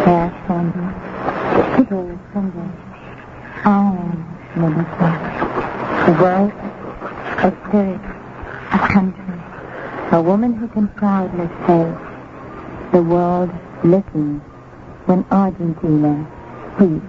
Yes, Sandy. Today is Sunday. I am Melissa. The world, a spirit, a country, a woman who can proudly say, the world listens when Argentina speaks.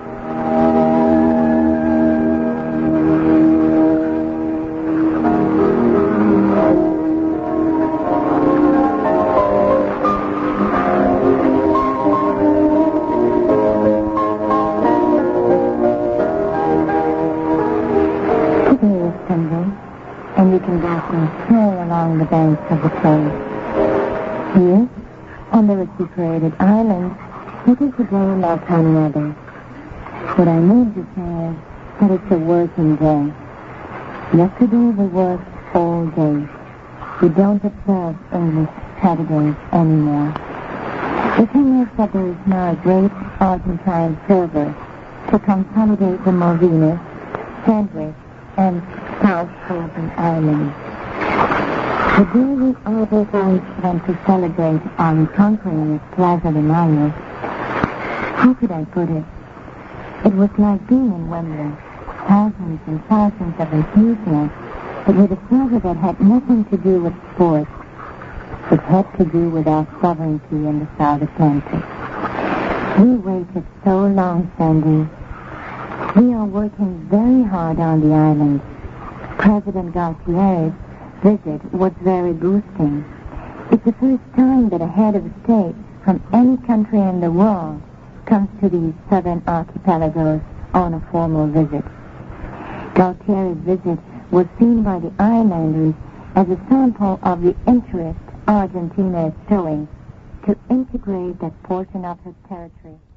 And you can walk and stroll along the banks of the Thames. Here, on the recuperated island, it is a day like any other. What I mean to say is that it's a working day. Yesterday we worked all day. We don't observe English Saturdays anymore. The thing is that there is now a great Argentine fervor to consolidate the Malvinas, Sandwich, and South Philippine Islands. The day we all went to celebrate our reconquering at Plaza de Mayo, how could I put it? It was like being in Wembley, thousands and thousands of enthusiasts, but with a fervor that had nothing to do with sports. It had to do with our sovereignty in the South Atlantic. We waited so long, Sandy. We are working very hard on the island. President Galtieri's visit was very boosting. It's the first time that a head of state from any country in the world comes to these southern archipelagos on a formal visit. Galtieri's visit was seen by the islanders as a sample of the interest Argentina is showing to integrate that portion of her territory